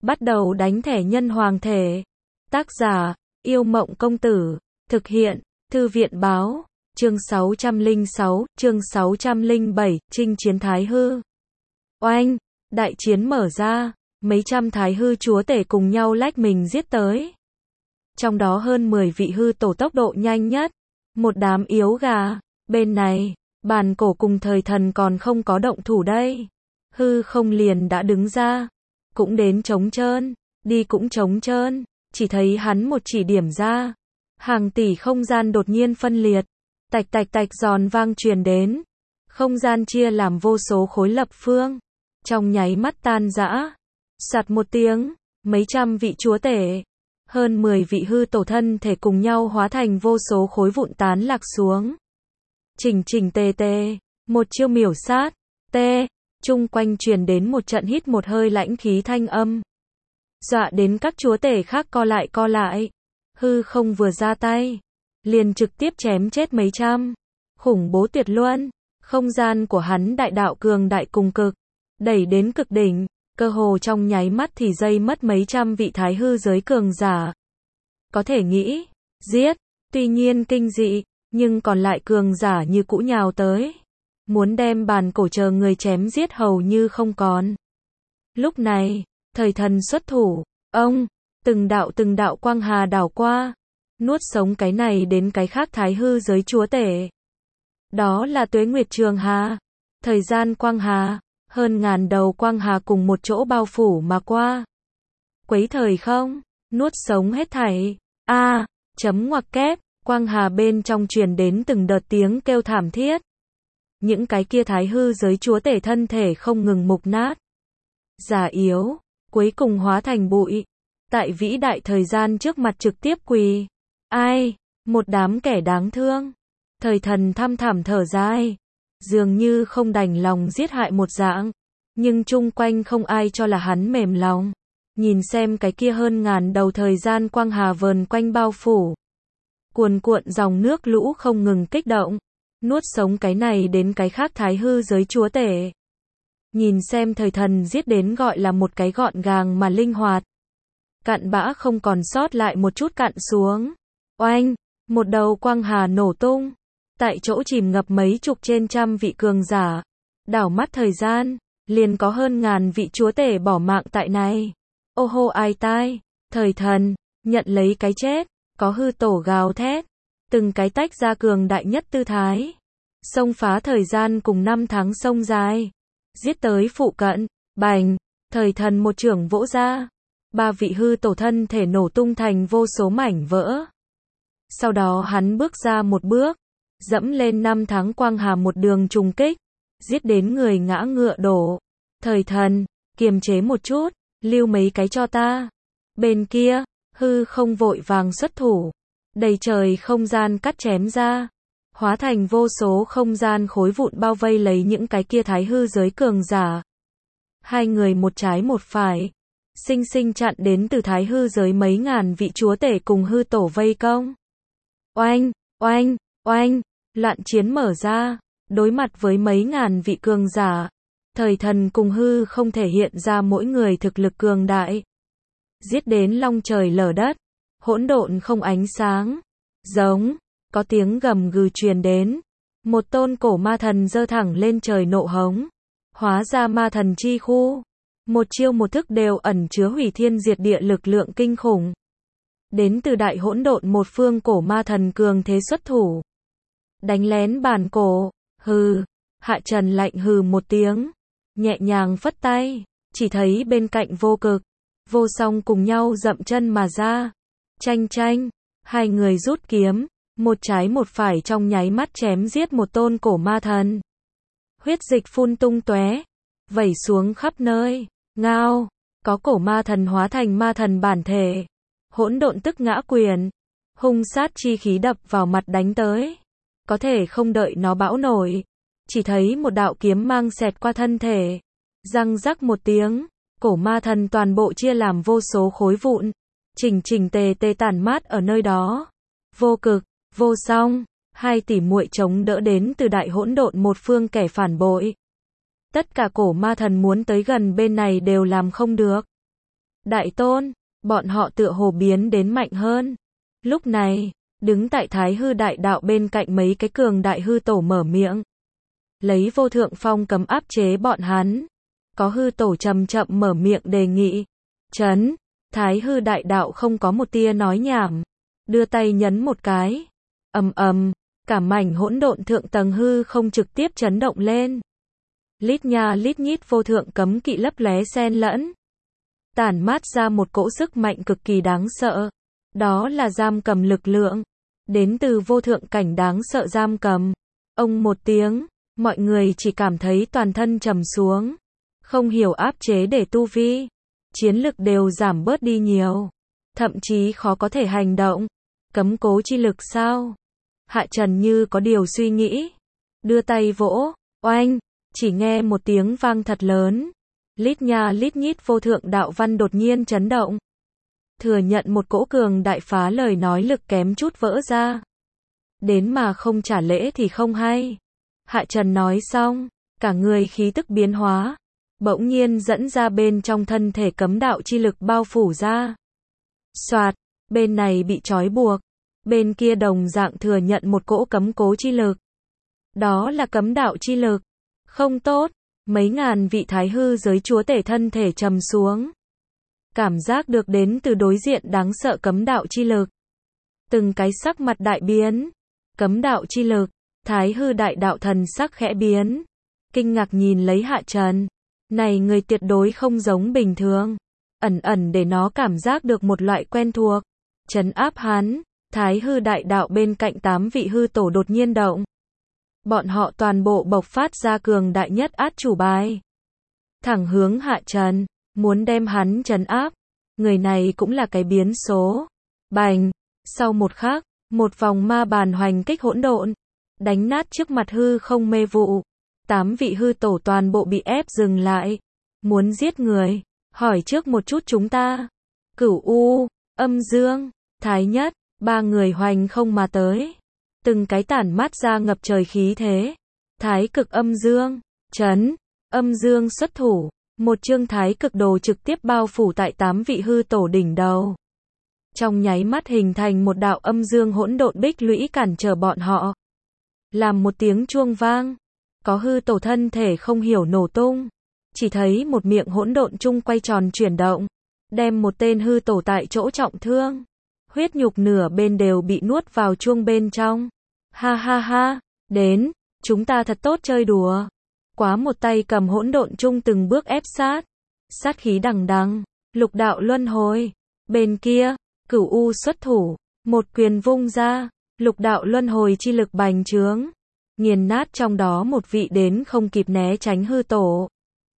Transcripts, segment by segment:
Bắt đầu đánh thẻ nhân hoàng thể. Tác giả, Yêu Mộng Công Tử. Thực hiện, Thư viện Báo. Chương 606, chương 607, chinh chiến Thái Hư. Oanh, đại chiến mở ra, mấy trăm Thái Hư chúa tể cùng nhau lách mình giết tới. Trong đó hơn 10 vị hư tổ tốc độ nhanh nhất. Một đám yếu gà, bên này, Bàn Cổ cùng Thời Thần còn không có động thủ đây. Hư không liền đã đứng ra, cũng đến trống trơn, đi cũng trống trơn, chỉ thấy hắn một chỉ điểm ra. Hàng tỷ không gian đột nhiên phân liệt, tạch tạch tạch giòn vang truyền đến. Không gian chia làm vô số khối lập phương, trong nháy mắt tan rã. Soạt một tiếng, mấy trăm vị chúa tể, hơn 10 vị hư tổ thân thể cùng nhau hóa thành vô số khối vụn tán lạc xuống. Chỉnh chỉnh tề tề, một chiêu miểu sát, tê, chung quanh truyền đến một trận hít một hơi lãnh khí thanh âm. Dọa đến các chúa tể khác co lại. Hư không vừa ra tay, liền trực tiếp chém chết mấy trăm. Khủng bố tuyệt luân, không gian của hắn đại đạo cường đại cùng cực, đẩy đến cực đỉnh, cơ hồ trong nháy mắt thì dây mất mấy trăm vị thái hư giới cường giả. Có thể nghĩ, giết, tuy nhiên kinh dị, nhưng còn lại cường giả như cũ nhào tới. Muốn đem Bàn Cổ chờ người chém giết hầu như không còn. Lúc này, Thời Thần xuất thủ, ông, từng đạo quang hà đảo qua, nuốt sống cái này đến cái khác thái hư giới chúa tể. Đó là Tuế Nguyệt Trường Hà, thời gian quang hà, hơn ngàn đầu quang hà cùng một chỗ bao phủ mà qua. Quấy thời không, nuốt sống hết thảy. Chấm ngoặc kép, quang hà bên trong truyền đến từng đợt tiếng kêu thảm thiết. Những cái kia thái hư giới chúa tể thân thể không ngừng mục nát. Già yếu, cuối cùng hóa thành bụi. Tại vĩ đại thời gian trước mặt trực tiếp quỳ. Ai, một đám kẻ đáng thương. Thời Thần thăm thẳm thở dài, dường như không đành lòng giết hại một dạng, nhưng chung quanh không ai cho là hắn mềm lòng. Nhìn xem cái kia hơn ngàn đầu thời gian quang hà vờn quanh bao phủ. Cuồn cuộn dòng nước lũ không ngừng kích động, nuốt sống cái này đến cái khác thái hư giới chúa tể. Nhìn xem Thời Thần giết đến gọi là một cái gọn gàng mà linh hoạt. Cặn bã không còn sót lại một chút cặn xuống. Oanh, một đầu quang hà nổ tung. Tại chỗ chìm ngập mấy chục trên trăm vị cường giả. Đảo mắt thời gian, liền có hơn ngàn vị chúa tể bỏ mạng tại này. Ô hô ai tai, Thời Thần, nhận lấy cái chết, có hư tổ gào thét. Từng cái tách ra cường đại nhất tư thái. Xông phá thời gian cùng năm tháng sông dài. Giết tới phụ cận, bành, Thời Thần một chưởng vỗ ra. 3 vị hư tổ thân thể nổ tung thành vô số mảnh vỡ. Sau đó hắn bước ra một bước, dẫm lên năm tháng quang hà một đường trùng kích, giết đến người ngã ngựa đổ. Thời Thần, kiềm chế một chút, lưu mấy cái cho ta. Bên kia, hư không vội vàng xuất thủ, đầy trời không gian cắt chém ra, hóa thành vô số không gian khối vụn bao vây lấy những cái kia thái hư giới cường giả. Hai người một trái một phải, sinh sinh chặn đến từ thái hư giới mấy ngàn vị chúa tể cùng hư tổ vây công. Oanh, oanh, oanh, loạn chiến mở ra, đối mặt với mấy ngàn vị cường giả. Thời Thần cùng hư không thể hiện ra mỗi người thực lực cường đại. Giết đến long trời lở đất, hỗn độn không ánh sáng. Giống, có tiếng gầm gừ truyền đến. Một tôn cổ ma thần giơ thẳng lên trời nộ hống. Hóa ra ma thần chi khu. Một chiêu một thức đều ẩn chứa hủy thiên diệt địa lực lượng kinh khủng. Đến từ đại hỗn độn một phương cổ ma thần cường thế xuất thủ. Đánh lén Bàn Cổ, hừ, Hạ Trần lạnh hừ một tiếng, nhẹ nhàng phất tay, chỉ thấy bên cạnh Vô Cực, Vô Song cùng nhau dậm chân mà ra. Chanh chanh, hai người rút kiếm, một trái một phải trong nháy mắt chém giết một tôn cổ ma thần. Huyết dịch phun tung tóe, vẩy xuống khắp nơi. Ngao, có cổ ma thần hóa thành ma thần bản thể. Hỗn độn tức ngã quyền, hung sát chi khí đập vào mặt đánh tới. Có thể không đợi nó bão nổi, chỉ thấy một đạo kiếm mang xẹt qua thân thể. Răng rắc một tiếng, cổ ma thần toàn bộ chia làm vô số khối vụn, chỉnh chỉnh tề tề tản mát ở nơi đó. Vô Cực, Vô Song, hai tỷ muội chống đỡ đến từ đại hỗn độn một phương kẻ phản bội. Tất cả cổ ma thần muốn tới gần bên này đều làm không được. Đại tôn, bọn họ tựa hồ biến đến mạnh hơn. Lúc này, đứng tại Thái hư đại đạo bên cạnh mấy cái cường đại hư tổ mở miệng. Lấy vô thượng phong cấm áp chế bọn hắn. Có hư tổ chậm chậm mở miệng đề nghị. Chấn, Thái hư đại đạo không có một tia nói nhảm. Đưa tay nhấn một cái. Ầm ầm, cả mảnh hỗn độn thượng tầng hư không trực tiếp chấn động lên. Lít nha lít nhít vô thượng cấm kỵ lấp lóe xen lẫn. Tản mát ra một cỗ sức mạnh cực kỳ đáng sợ. Đó là giam cầm lực lượng. Đến từ vô thượng cảnh đáng sợ giam cầm. Ông một tiếng, mọi người chỉ cảm thấy toàn thân trầm xuống. Không hiểu áp chế để tu vi. Chiến lực đều giảm bớt đi nhiều. Thậm chí khó có thể hành động. Cấm cố chi lực sao? Hạ Trần như có điều suy nghĩ. Đưa tay vỗ, oanh, chỉ nghe một tiếng vang thật lớn. Lít nha lít nhít vô thượng đạo văn đột nhiên chấn động. Thừa nhận một cỗ cường đại phá lời nói lực kém chút vỡ ra. Đến mà không trả lễ thì không hay. Hạ Trần nói xong, cả người khí tức biến hóa. Bỗng nhiên dẫn ra bên trong thân thể cấm đạo chi lực bao phủ ra. Soạt, bên này bị trói buộc. Bên kia đồng dạng thừa nhận một cỗ cấm cố chi lực. Đó là cấm đạo chi lực. Không tốt, mấy ngàn vị thái hư giới chúa tể thân thể trầm xuống. Cảm giác được đến từ đối diện đáng sợ cấm đạo chi lực. Từng cái sắc mặt đại biến. Cấm đạo chi lực, thái hư đại đạo thần sắc khẽ biến. Kinh ngạc nhìn lấy Hạ Trần. Này người tuyệt đối không giống bình thường. Ẩn ẩn để nó cảm giác được một loại quen thuộc. Trấn áp hắn. Thái hư đại đạo bên cạnh 8 vị hư tổ đột nhiên động. Bọn họ toàn bộ bộc phát ra cường đại nhất át chủ bài. Thẳng hướng Hạ Trần, muốn đem hắn trấn áp. Người này cũng là cái biến số. Bành, sau một khắc, một vòng ma bàn hoành kích hỗn độn, đánh nát trước mặt hư không mê vụ. 8 vị hư tổ toàn bộ bị ép dừng lại. Muốn giết người, hỏi trước một chút chúng ta. Cửu U, Âm Dương, Thái Nhất. 3 người hoành không mà tới. Từng cái tản mát ra ngập trời khí thế. Thái cực âm dương, chấn, âm dương xuất thủ. Một chương thái cực đồ trực tiếp bao phủ tại 8 vị hư tổ đỉnh đầu. Trong nháy mắt hình thành một đạo âm dương hỗn độn bích lũy cản trở bọn họ. Làm một tiếng chuông vang. Có hư tổ thân thể không hiểu nổ tung. Chỉ thấy một miệng hỗn độn chung quay tròn chuyển động. Đem một tên hư tổ tại chỗ trọng thương. Huyết nhục nửa bên đều bị nuốt vào chuông bên trong. Ha ha ha, đến, chúng ta thật tốt chơi đùa. Quá một tay cầm hỗn độn chung từng bước ép sát. Sát khí đằng đằng, lục đạo luân hồi. Bên kia, Cửu U xuất thủ, một quyền vung ra, lục đạo luân hồi chi lực bành trướng. Nghiền nát trong đó một vị đến không kịp né tránh hư tổ.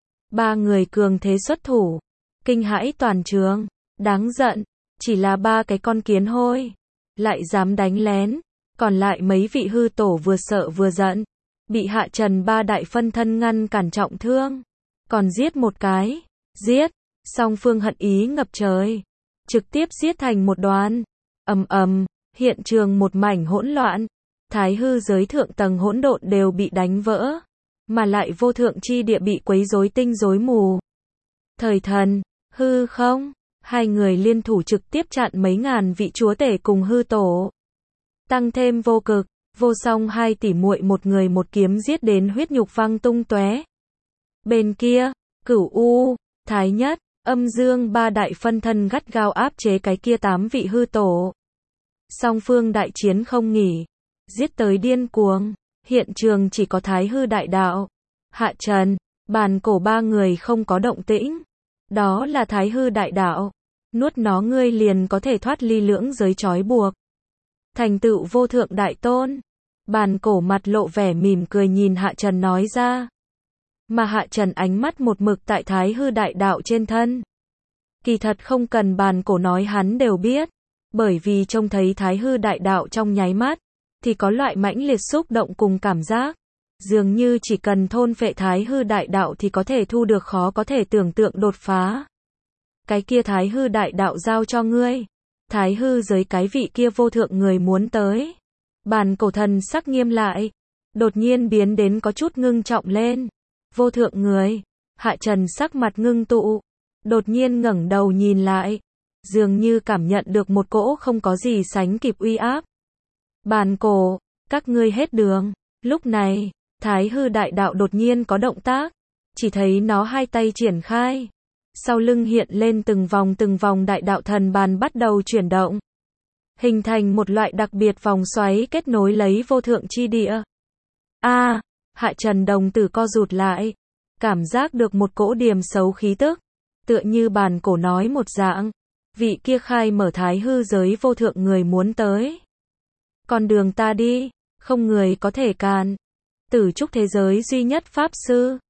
3 người cường thế xuất thủ, kinh hãi toàn trường, đáng giận. Chỉ là 3 cái con kiến hôi, lại dám đánh lén. Còn lại mấy vị hư tổ vừa sợ vừa giận, bị Hạ Trần 3 đại phân thân ngăn cản trọng thương. Còn giết một cái, giết, song phương hận ý ngập trời, trực tiếp giết thành một đoàn. Ầm ầm, hiện trường một mảnh hỗn loạn. Thái hư giới thượng tầng hỗn độn đều bị đánh vỡ, mà lại vô thượng chi địa bị quấy rối tinh rối mù. Thời thần, hư không, 2 người liên thủ trực tiếp chặn mấy ngàn vị chúa tể cùng hư tổ. Tăng thêm vô cực, vô song 2 tỷ muội một người một kiếm giết đến huyết nhục văng tung tóe. Bên kia, Cửu U, Thái Nhất, Âm Dương 3 đại phân thân gắt gao áp chế cái kia 8 vị hư tổ. Song phương đại chiến không nghỉ, giết tới điên cuồng. Hiện trường chỉ có Thái hư đại đạo, Hạ Trần, Bàn Cổ 3 người không có động tĩnh. Đó là Thái hư đại đạo. Nuốt nó ngươi liền có thể thoát ly lưỡng giới trói buộc. Thành tựu vô thượng đại tôn. Bàn Cổ mặt lộ vẻ mỉm cười nhìn Hạ Trần nói ra. Mà Hạ Trần ánh mắt một mực tại Thái hư đại đạo trên thân. Kỳ thật không cần Bàn Cổ nói hắn đều biết. Bởi vì trông thấy Thái hư đại đạo trong nháy mắt, thì có loại mãnh liệt xúc động cùng cảm giác. Dường như chỉ cần thôn phệ Thái hư đại đạo thì có thể thu được khó có thể tưởng tượng đột phá. Cái kia Thái hư đại đạo giao cho ngươi. Thái hư giới cái vị kia vô thượng người muốn tới. Bàn Cổ thần sắc nghiêm lại. Đột nhiên biến đến có chút ngưng trọng lên. Vô thượng người. Hạ Trần sắc mặt ngưng tụ. đột nhiên ngẩng đầu nhìn lại, dường như cảm nhận được một cỗ không có gì sánh kịp uy áp. Bàn cổ, các ngươi hết đường. Lúc này, Thái Hư đại đạo đột nhiên có động tác, chỉ thấy nó hai tay triển khai. Sau lưng hiện lên từng vòng đại đạo thần bàn bắt đầu chuyển động, hình thành một loại đặc biệt vòng xoáy kết nối lấy vô thượng chi địa. Hạ Trần đồng tử co rụt lại, cảm giác được một cỗ điềm xấu khí tức, tựa như bàn cổ nói một dạng, vị kia khai mở Thái Hư giới vô thượng người muốn tới. Con đường ta đi, không người có thể cản. Tử trúc thế giới duy nhất pháp sư,